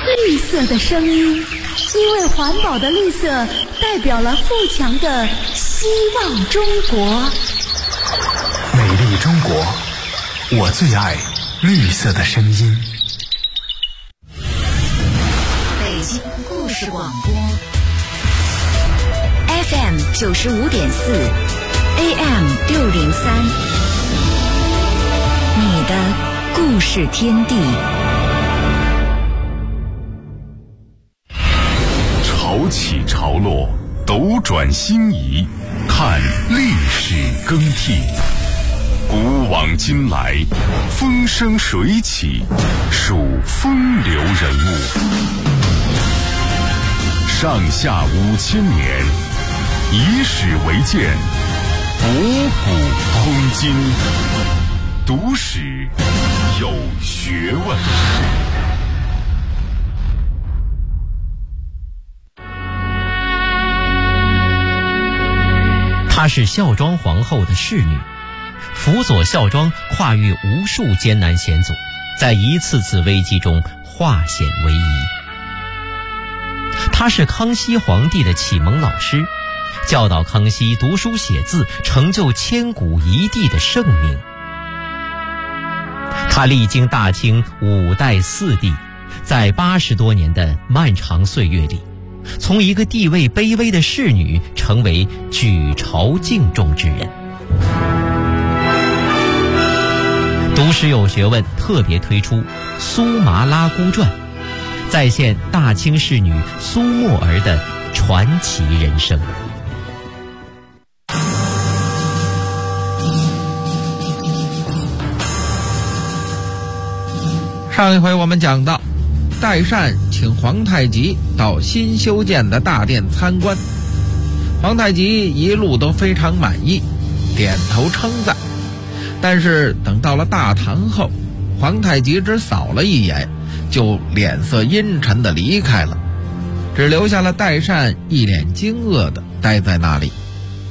绿色的声音，因为环保的绿色代表了富强的希望中国。 美丽中国，我最爱绿色的声音。 北京故事广播 FM 95.4 AM 603，你的故事天地。 潮起潮落，斗转星移，看历史更替。古往今来，风生水起，数风流人物。上下5000年，以史为鉴，博古通今，读史有学问。 她是孝庄皇后的侍女，辅佐孝庄跨越无数艰难险阻，在一次次危机中化险为夷。她是康熙皇帝的启蒙老师，教导康熙读书写字，成就千古一帝的盛名。她历经大清5代4帝，在80多年的漫长岁月里，从一个地位卑微的侍女成为举朝敬重之人。读史有学问特别推出《苏麻拉姑传》，再现大清侍女苏沫儿的传奇人生。 上一回我们讲到，代善请皇太极到新修建的大殿参观，皇太极一路都非常满意，点头称赞。但是等到了大堂后，皇太极只扫了一眼，就脸色阴沉地离开了，只留下了代善一脸惊愕地待在那里。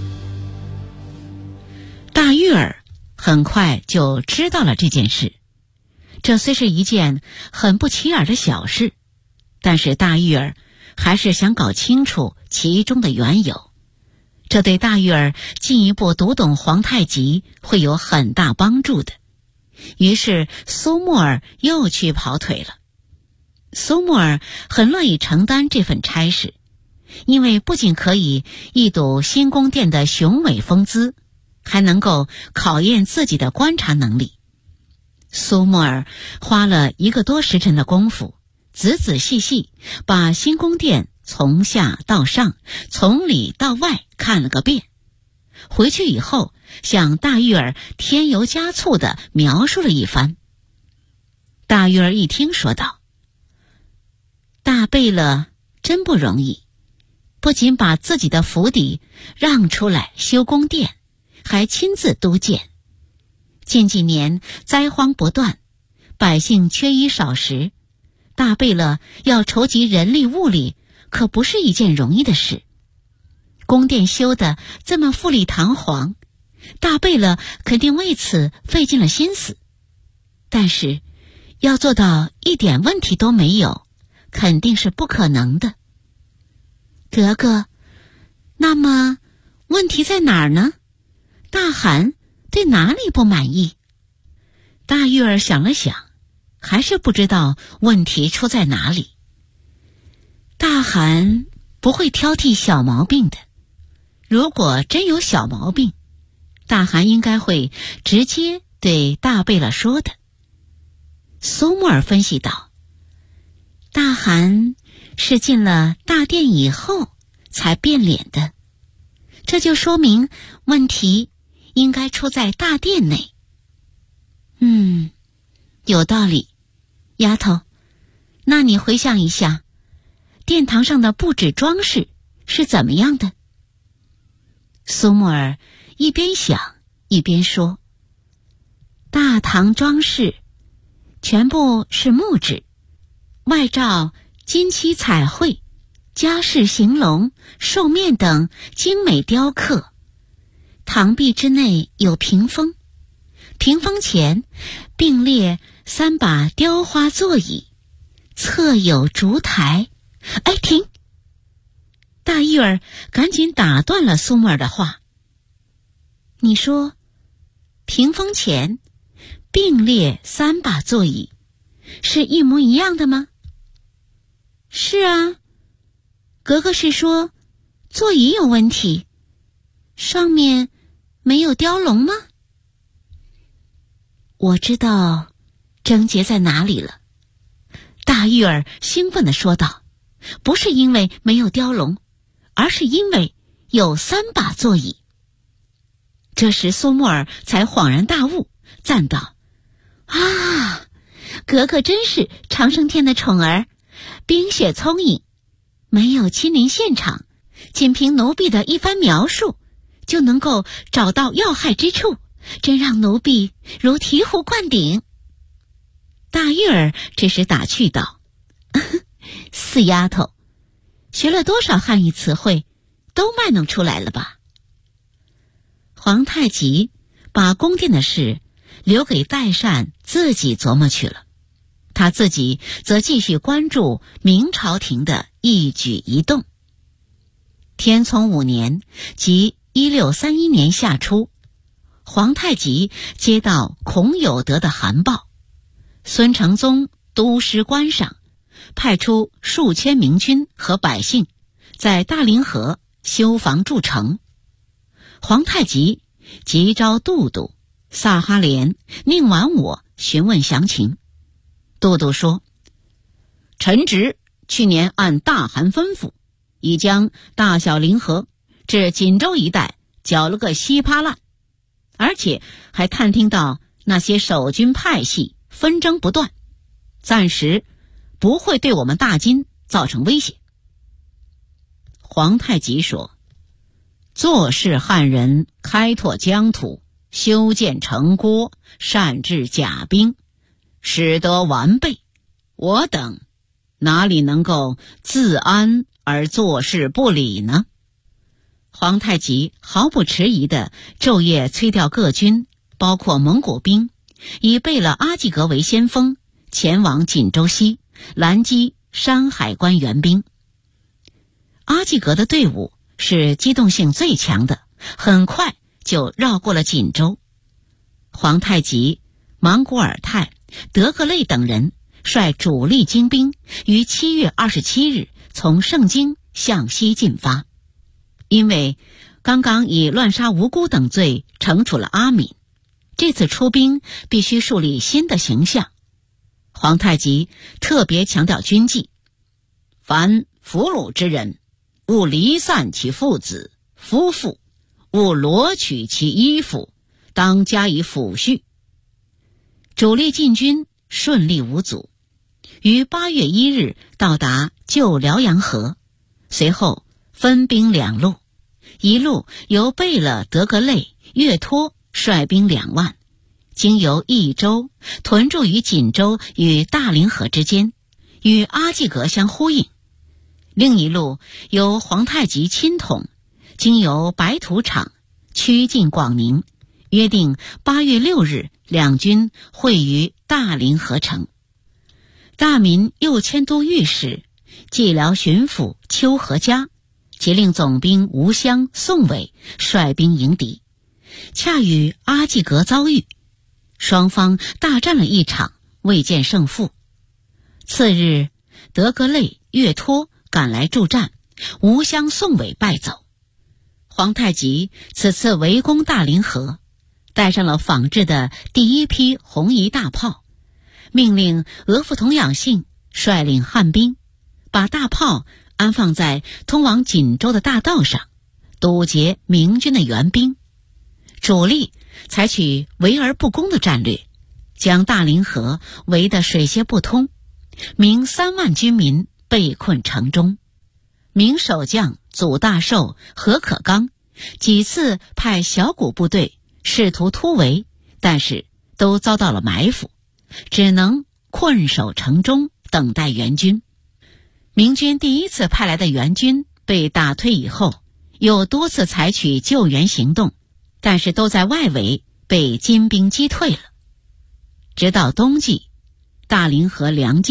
大玉儿很快就知道了这件事，这虽是一件很不起眼的小事，但是大玉儿还是想搞清楚其中的缘由，这对大玉儿进一步读懂皇太极会有很大帮助的。于是苏沫儿又去跑腿了。苏沫儿很乐意承担这份差事，因为不仅可以一睹新宫殿的雄伟风姿，还能够考验自己的观察能力。苏沫儿花了1个多时辰的功夫，仔仔细细把新宫殿从下到上，从里到外看了个遍。回去以后，向大玉儿添油加醋地描述了一番。大玉儿一听说道：“大贝勒真不容易，不仅把自己的府邸让出来修宫殿，还亲自督建。近几年灾荒不断，百姓缺衣少食，大贝勒要筹集人力物力，可不是一件容易的事。宫殿修得这么富丽堂皇，大贝勒肯定为此费尽了心思，但是要做到一点问题都没有，肯定是不可能的。格格，那么问题在哪儿呢？大汗对哪里不满意？”大玉儿想了想，还是不知道问题出在哪里。大汗不会挑剔小毛病的，如果真有小毛病，大汗应该会直接对大贝勒说的。苏沫儿分析道：“大汗是进了大殿以后才变脸的，这就说明问题应该出在大殿内。”有道理。丫头，那你回想一下，殿堂上的布置装饰是怎么样的？苏沫儿一边想一边说：“大堂装饰全部是木质，外罩金漆彩绘、家饰形龙、兽面等精美雕刻。堂壁之内有屏风，屏风前并列3把雕花座椅， 侧有烛台。哎，停！大玉儿赶紧打断了苏沫儿的话。你说，屏风前并列3把座椅，是一模一样的吗？是啊，格格是说座椅有问题，上面没有雕龙吗？我知道症结在哪里了。大玉儿兴奋地说道，不是因为没有雕龙，而是因为有3把座椅。这时苏沫儿才恍然大悟，赞道：啊，格格真是长生天的宠儿，冰雪聪颖，没有亲临现场，仅凭奴婢的一番描述，就能够找到要害之处，真让奴婢如醍醐灌顶。大玉儿这时打趣道：死丫头，学了多少汉语词汇，都卖弄出来了吧？皇太极把宫殿的事留给代善自己琢磨去了，他自己则继续关注明朝廷的一举一动。天聪5年，即1631年夏初，皇太极接到孔有德的函报，孙承宗督师关上，派出数千明军和百姓在大凌河修房筑城。皇太极急召都督萨哈连、宁完我询问详情。都督说，臣侄去年按大汗吩咐，已将大小凌河至锦州一带搅了个稀巴烂，而且还探听到那些守军派系纷争不断，暂时不会对我们大金造成威胁。皇太极说，做事汉人开拓疆土，修建城郭，善治甲兵，使得完备，我等哪里能够自安而坐视不理呢？皇太极毫不迟疑地昼夜催调各军，包括蒙古兵，以贝勒阿济格为先锋，前往锦州西拦击山海关援兵。阿济格的队伍是机动性最强的，很快就绕过了锦州。皇太极、莽古尔泰、德格类等人率主力精兵于7月27日从盛京向西进发。因为刚刚以乱杀无辜等罪惩处了阿敏，这次出兵必须树立新的形象。皇太极特别强调军纪，凡俘虏之人，勿离散其父子、夫妇，勿罗取其衣服，当加以抚恤。主力进军顺利无阻，于8月1日到达旧辽阳河，随后分兵2路，一路由贝勒德格类、岳托率兵2万，经由益州屯驻于锦州与大凌河之间，与阿济格相呼应；另一路由皇太极亲统，经由白土场趋近广宁，约定8月6日两军会于大凌河城。大明右迁都御史、蓟辽巡抚邱和嘉即令总兵吴襄、宋伟率兵迎敌，恰与阿济格遭遇，双方大战了一场，未见胜负。次日，德格类、岳托赶来助战，吴襄、宋伟败走。皇太极此次围攻大凌河，带上了仿制的第一批红夷大炮，命令额驸统养性率领汉兵把大炮安放在通往锦州的大道上，堵截明军的援兵。主力采取围而不攻的战略，将大凌河围得水泄不通，明3万军民被困城中。明守将祖大寿、何可刚几次派小股部队试图突围，但是都遭到了埋伏，只能困守城中等待援军。明军第一次派来的援军被打退以后，又多次采取救援行动，但是都在外围被金兵击退了。直到冬季，大凌河粮尽，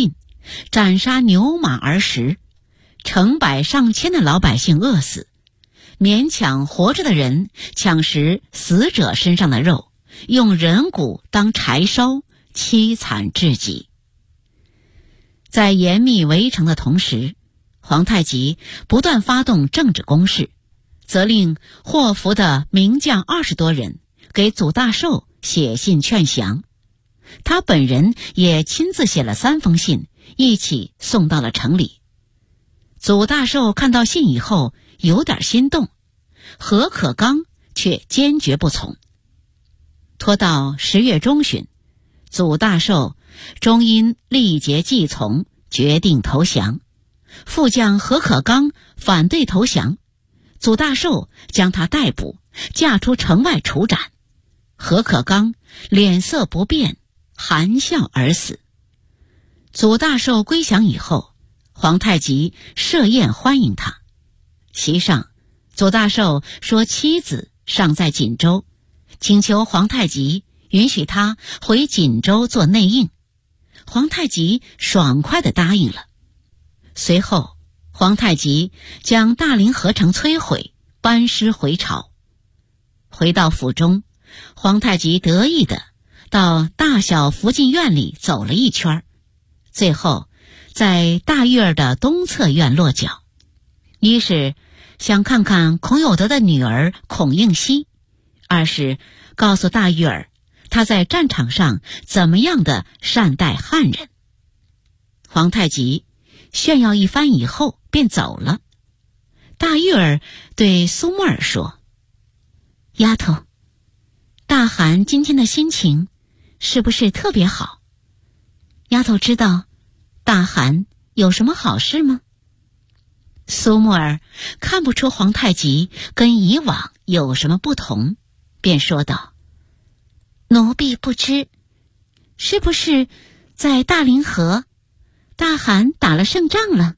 斩杀牛马而食，成百上千的老百姓饿死，勉强活着的人抢食死者身上的肉，用人骨当柴烧，凄惨至极。在严密围城的同时，皇太极不断发动政治攻势，责令祸福的名将20多人给祖大寿写信劝降。他本人也亲自写了3封信，一起送到了城里。祖大寿看到信以后有点心动，何可刚却坚决不从。拖到10月中旬，祖大寿终因力竭既从，决定投降。副将何可刚反对投降，祖大寿将他逮捕，架出城外处斩。何可刚脸色不变，含笑而死。祖大寿归降以后，皇太极设宴欢迎他。席上，祖大寿说妻子尚在锦州，请求皇太极允许他回锦州做内应。皇太极爽快地答应了。随后，皇太极将大凌河城摧毁，班师回朝。回到府中，皇太极得意地到大小福晋院里走了一圈，最后在大玉儿的东侧院落脚。一是想看看孔有德的女儿孔应熙，二是告诉大玉儿他在战场上怎么样的善待汉人。皇太极炫耀一番以后便走了。大玉儿对苏沫儿说：“丫头，大汗今天的心情是不是特别好？丫头知道大汗有什么好事吗？”苏沫儿看不出皇太极跟以往有什么不同，便说道：“奴婢不知，是不是在大凌河，大汗打了胜仗了？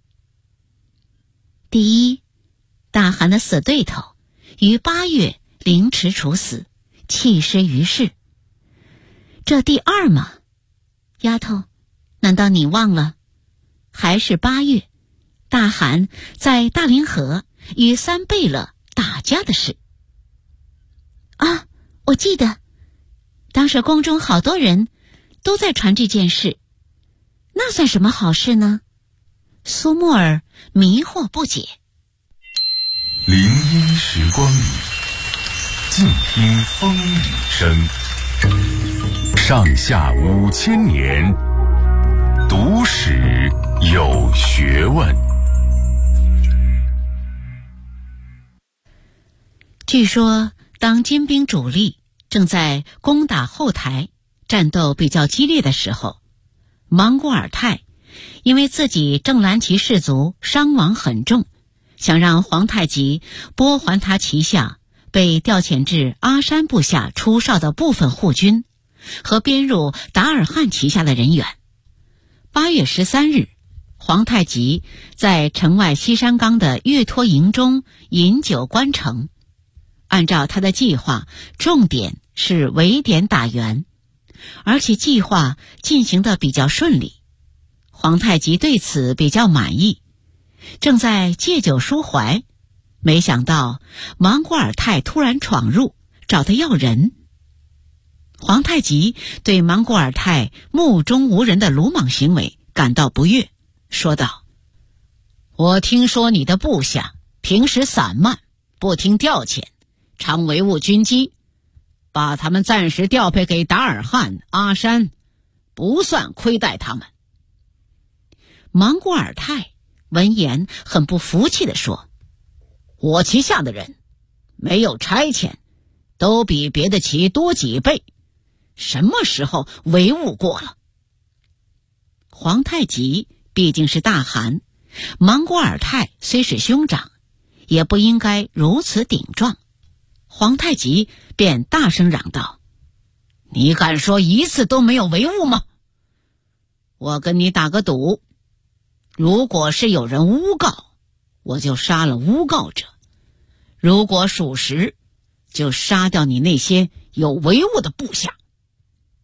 第一，大汗的死对头于8月凌迟处死，弃尸于世。这第二嘛，丫头，难道你忘了？还是8月，大汗在大凌河与3贝勒打架的事。”啊，我记得，当时宫中好多人都在传这件事，那算什么好事呢？苏沫儿迷惑不解。 林荫时光里，静听风雨声。上下5000年，读史有学问。 据说当金兵主力正在攻打后台，战斗比较激烈的时候，莽古尔泰因为自己正蓝旗士卒伤亡很重，想让皇太极拨还他旗下被调遣至阿山部下出哨的部分护军和编入达尔汉旗下的人员。8月13日，皇太极在城外西山冈的月托营中饮酒观城。按照他的计划，重点是围点打援，而且计划进行得比较顺利。皇太极对此比较满意，正在借酒抒怀，没想到莽古尔泰突然闯入，找他要人。皇太极对莽古尔泰目中无人的鲁莽行为感到不悦，说道：“我听说你的部下平时散漫，不听调遣，常违误军机，把他们暂时调配给达尔汉、阿山，不算亏待他们。”莽古尔泰闻言很不服气地说：“我旗下的人没有差遣，都比别的旗多几倍，什么时候违误过了？”皇太极毕竟是大汗，莽古尔泰虽是兄长，也不应该如此顶撞。皇太极便大声嚷道：“你敢说一次都没有违误吗？我跟你打个赌，如果是有人诬告，我就杀了诬告者；如果属实，就杀掉你那些有违误的部下。”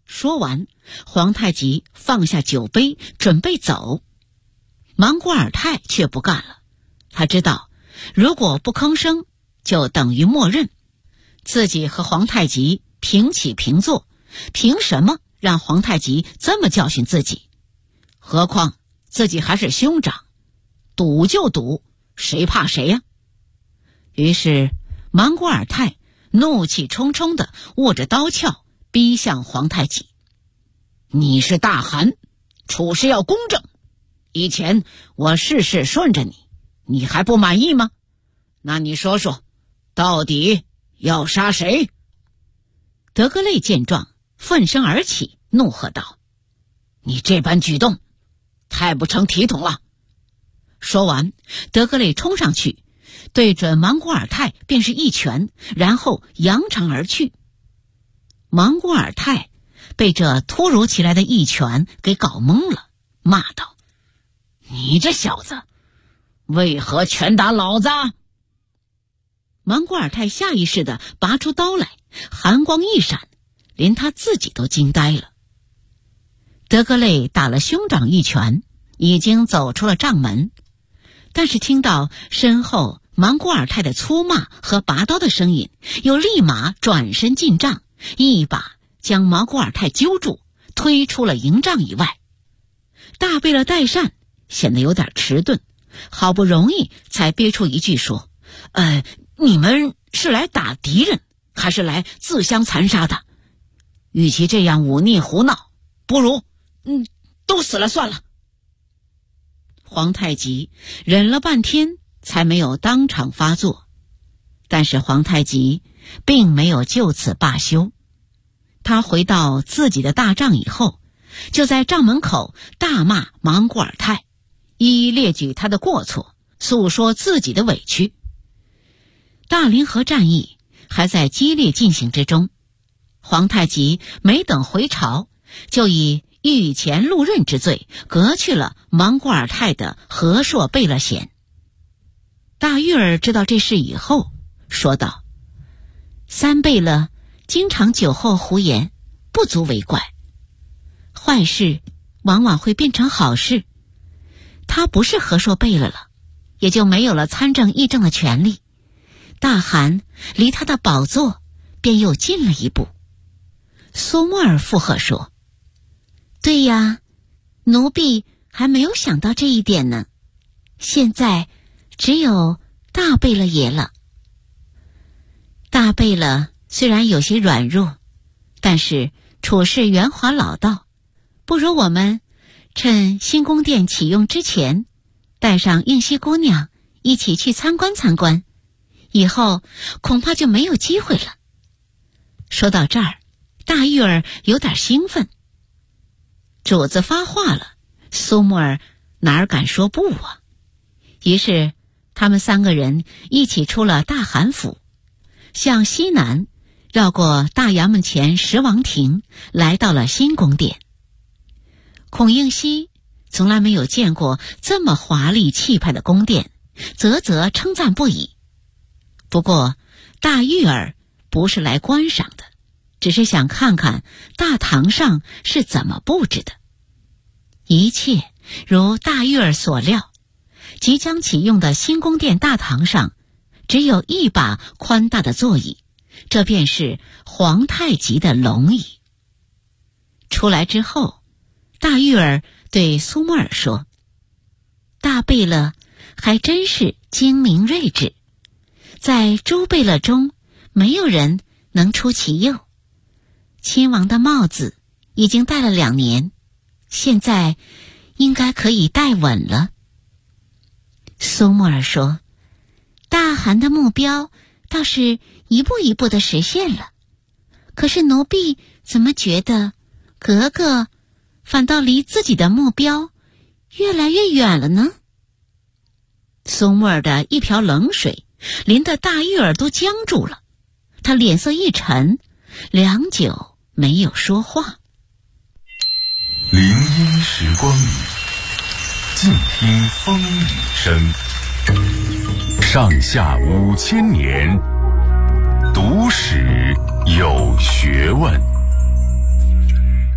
说完，皇太极放下酒杯准备走，莽古尔泰却不干了。他知道如果不吭声就等于默认，自己和皇太极平起平坐，凭什么让皇太极这么教训自己？何况自己还是兄长，赌就赌，谁怕谁呀？于是莽古尔泰怒气冲冲地握着刀鞘逼向皇太极。你是大汗，处事要公正，以前我事事顺着你，你还不满意吗？那你说说，到底要杀谁？德格类见状奋身而起，怒喝道：你这般举动太不成体统了！说完，德格类冲上去对准莽古尔泰便是一拳，然后扬长而去。莽古尔泰被这突如其来的一拳给搞懵了，骂道：你这小子为何拳打老子？莽古尔泰下意识地拔出刀来，寒光一闪，连他自己都惊呆了。德格类打了兄长一拳，已经走出了帐门，但是听到身后莽古尔泰的粗骂和拔刀的声音，又立马转身进帐，一把将莽古尔泰揪住，推出了营帐以外。大贝勒代善显得有点迟钝，好不容易才憋出一句说：你们是来打敌人，还是来自相残杀的？与其这样忤逆胡闹，不如都死了算了。皇太极忍了半天才没有当场发作，但是皇太极并没有就此罢休。他回到自己的大帐以后，就在帐门口大骂莽古尔泰，一一列举他的过错，诉说自己的委屈。大凌河战役还在激烈进行之中，皇太极没等回朝，就以御前路任之罪革去了莽古尔泰的和硕贝勒衔。大玉儿知道这事以后说道：三贝勒经常酒后胡言，不足为怪，坏事往往会变成好事。他不是和硕贝勒了，也就没有了参政议政的权利，大汗离他的宝座便又近了一步。苏沫尔附和说：对呀，奴婢还没有想到这一点呢，现在只有大贝勒爷了。大贝勒虽然有些软弱，但是处事圆滑老道，不如我们趁新宫殿启用之前，带上映熙姑娘一起去参观参观，以后恐怕就没有机会了。说到这儿，大玉儿有点兴奋。主子发话了，苏沫儿哪儿敢说不啊？于是他们三个人一起出了大汗府，向西南绕过大衙门前十王亭，来到了新宫殿。孔映熙从来没有见过这么华丽气派的宫殿，啧啧称赞不已。不过大玉儿不是来观赏的，只是想看看大堂上是怎么布置的。一切如大玉儿所料，即将启用的新宫殿大堂上只有一把宽大的座椅，这便是皇太极的龙椅。出来之后，大玉儿对苏沫尔说：大贝勒还真是精明睿智，在诸贝勒中没有人能出其右。亲王的帽子已经戴了2年，现在应该可以戴稳了。苏沫尔说：大汗的目标倒是一步一步地实现了，可是奴婢怎么觉得格格反倒离自己的目标越来越远了呢？苏沫尔的一瓢冷水淋得大玉儿都僵住了，他脸色一沉，良久没有说话。 林荫时光里，静听风雨声。上下5000年，读史有学问。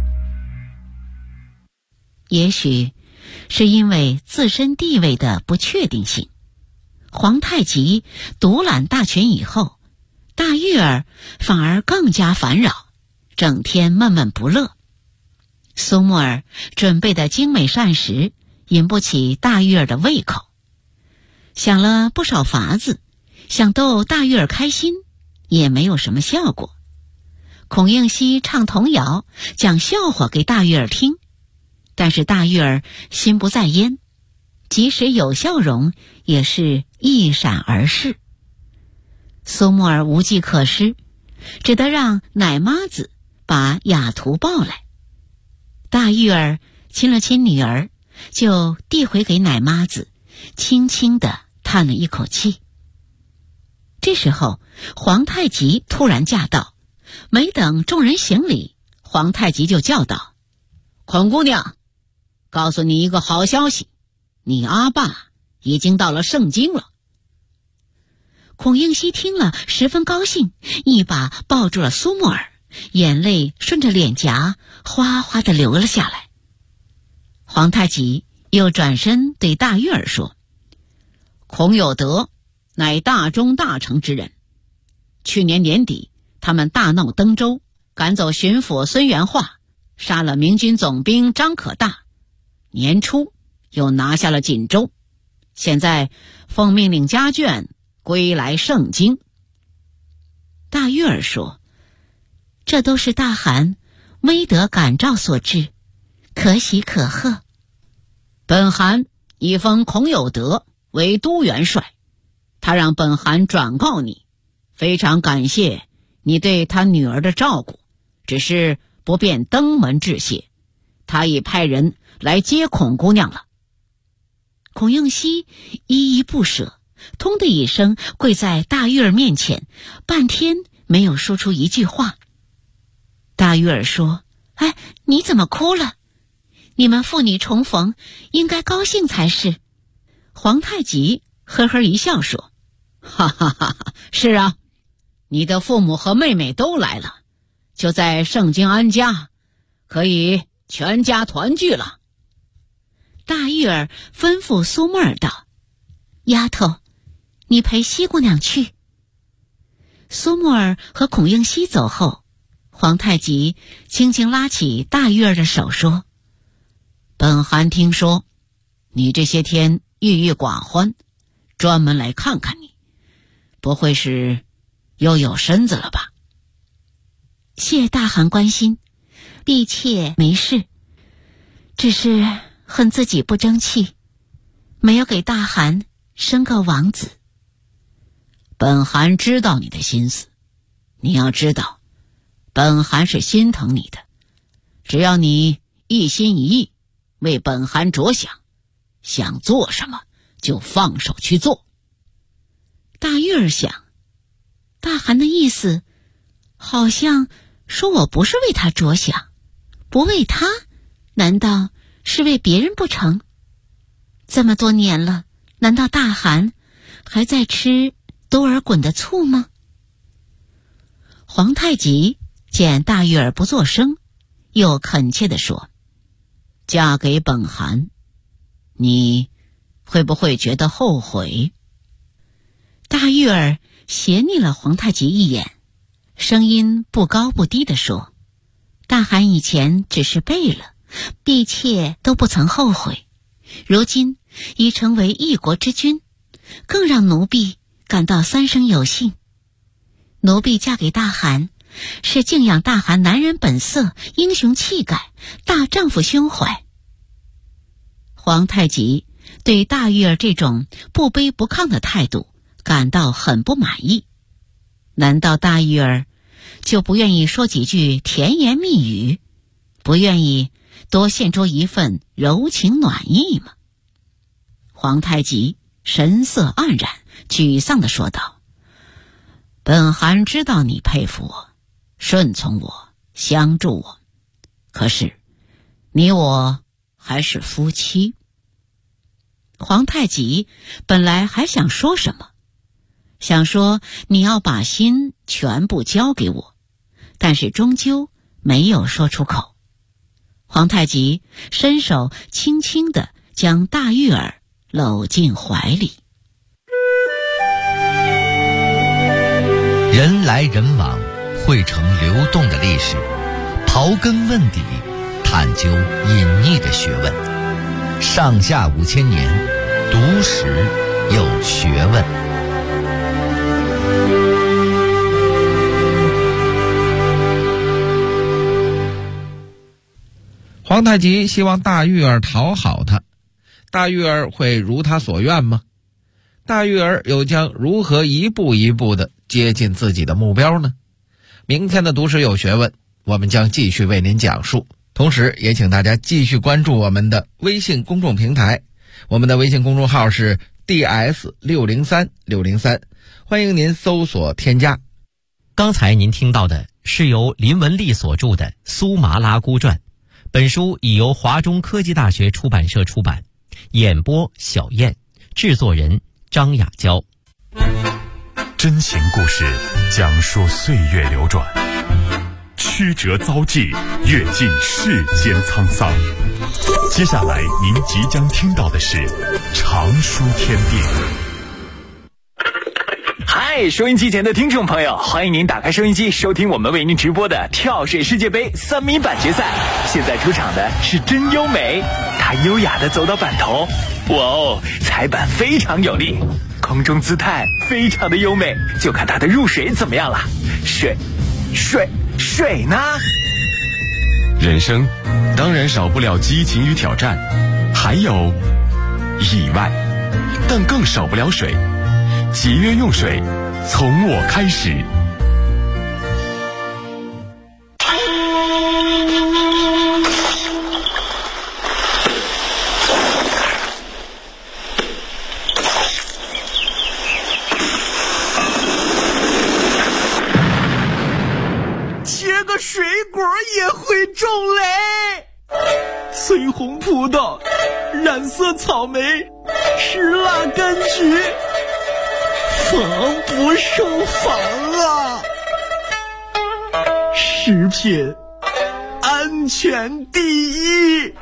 也许是因为自身地位的不确定性，皇太极独揽大权以后，大玉儿反而更加烦扰，整天闷闷不乐。苏沫儿准备的精美膳食引不起大玉儿的胃口，想了不少法子，想逗大玉儿开心，也没有什么效果。孔应希唱童谣，讲笑话给大玉儿听，但是大玉儿心不在焉，即使有笑容，也是一闪而逝。苏沫儿无计可施，只得让奶妈子把雅图抱来。大玉儿亲了亲女儿，就递回给奶妈子，轻轻地叹了一口气。这时候皇太极突然驾到，没等众人行礼，皇太极就叫道：孔姑娘，告诉你一个好消息，你阿爸已经到了盛京了。孔应希听了十分高兴，一把抱住了苏沫儿，眼泪顺着脸颊哗哗地流了下来。皇太极又转身对大玉儿说：孔有德乃大中大成之人，去年年底他们大闹登州，赶走巡抚孙元化，杀了明军总兵张可大，年初又拿下了锦州，现在奉命令家眷归来盛京。大玉儿说：这都是大汗威德感召所致，可喜可贺。本汗已封孔有德为都元帅，他让本汗转告你，非常感谢你对他女儿的照顾，只是不便登门致谢，他已派人来接孔姑娘了。孔应希依依不舍，通的一声跪在大玉儿面前，半天没有说出一句话。大玉儿说：哎，你怎么哭了？你们父女重逢，应该高兴才是。皇太极呵呵一笑说：哈哈哈哈，是啊，你的父母和妹妹都来了，就在盛京安家，可以全家团聚了。大玉儿吩咐苏沫儿道：丫头，你陪西姑娘去。苏沫儿和孔应希走后，皇太极轻轻拉起大玉儿的手说：本汗听说你这些天郁郁寡欢，专门来看看你，不会是又有身子了吧？谢大汗关心，婢妾没事，只是恨自己不争气，没有给大汗生个王子。本汗知道你的心思，你要知道，本汗是心疼你的，只要你一心一意为本汗着想，想做什么就放手去做。大玉儿想，大汗的意思好像说我不是为他着想，不为他，难道是为别人不成？这么多年了，难道大汗还在吃多尔衮的醋吗？皇太极见大玉儿不作声，又恳切地说：嫁给本汗，你会不会觉得后悔？大玉儿斜睨了皇太极一眼，声音不高不低地说：大汗以前只是背了，婢妾都不曾后悔，如今已成为一国之君，更让奴婢感到三生有幸。奴婢嫁给大汗，是敬仰大汗男人本色、英雄气概、大丈夫胸怀。皇太极对大玉儿这种不卑不亢的态度感到很不满意，难道大玉儿就不愿意说几句甜言蜜语，不愿意多献出一份柔情暖意吗？皇太极神色黯然，沮丧地说道：本汗知道你佩服我，顺从我，相助我，可是你我还是夫妻。皇太极本来还想说什么，想说你要把心全部交给我，但是终究没有说出口。 皇太极伸手轻轻地将大玉儿搂进怀里。 人来人往，汇成流动的历史，刨根问底，探究隐匿的学问。上下5000年，读史有学问。 皇太极希望大玉儿讨好他，大玉儿会如他所愿吗？大玉儿又将如何一步一步地接近自己的目标呢？明天的读史有学问，我们将继续为您讲述。同时也请大家继续关注我们的微信公众平台，我们的微信公众号是 DS603603，欢迎您搜索添加。 刚才您听到的是由林文丽所著的《苏麻拉姑传》，本书已由华中科技大学出版社出版，演播小燕，制作人张雅娇。 真情故事讲述岁月流转，曲折遭际，阅尽世间沧桑。接下来您即将听到的是常书天地。 嗨，收音机前的听众朋友，欢迎您打开收音机收听我们为您直播的跳水世界杯3米板决赛。现在出场的是真优美，她优雅地走到板头，哇哦，踩板非常有力，空中姿态非常的优美，就看她的入水怎么样了。水呢？ 人生当然少不了激情与挑战，还有意外，但更少不了水。节约用水，从我开始。 切个水果也会中雷，翠红葡萄，染色草莓，石蜡柑橘，防不胜防啊！食品安全第一。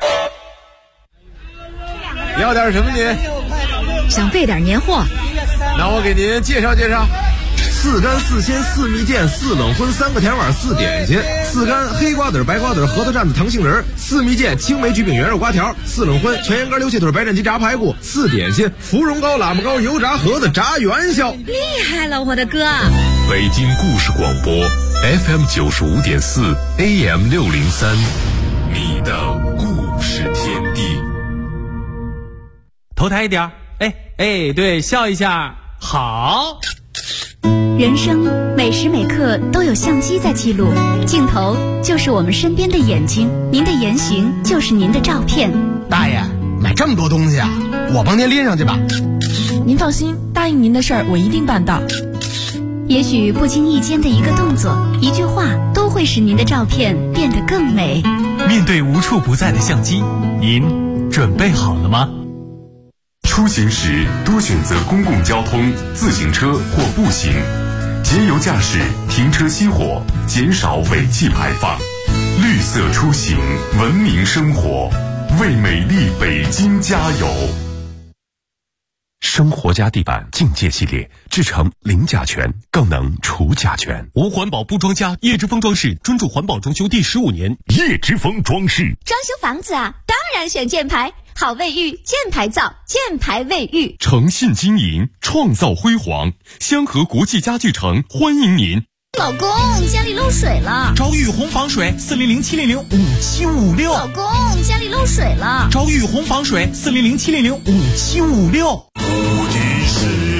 要点什么您？ 想备点年货。 那我给您介绍介绍。4干4鲜4蜜饯4冷荤3个甜碗4点心，4干黑瓜子白瓜子核桃蘸子糖杏仁，4蜜饯青梅焗饼圆肉瓜条，4冷荤全羊肝溜切腿白斩鸡炸排骨，4点心芙蓉糕喇嘛糕油炸盒子炸元宵。 厉害了，我的哥！ 北京故事广播 FM 95.4 AM 603，你的故事天地。 头抬一点，哎，对，笑一下，好。 人生每时每刻都有相机在记录，镜头就是我们身边的眼睛，您的言行就是您的照片。 大爷，买这么多东西啊，我帮您拎上去吧。 您放心，答应您的事儿我一定办到。 也许不经意间的一个动作、一句话，都会使您的照片变得更美。 面对无处不在的相机，您准备好了吗？ 出行时多选择公共交通、自行车或步行，节油驾驶，停车熄火，减少尾气排放。绿色出行，文明生活，为美丽北京加油。生活家地板境界系列制成零甲醛，更能除甲醛。 无环保不装家，叶之峰装饰专注环保装修第15年。 叶之峰装饰装修房子啊，当然选箭牌，好卫浴，箭牌造，箭牌卫浴。 诚信经营，创造辉煌。香河国际家具城欢迎您。 老公，家里漏水了。 找雨虹防水400-700-5756。 老公，家里漏水了。 找雨虹防水400-700-5756。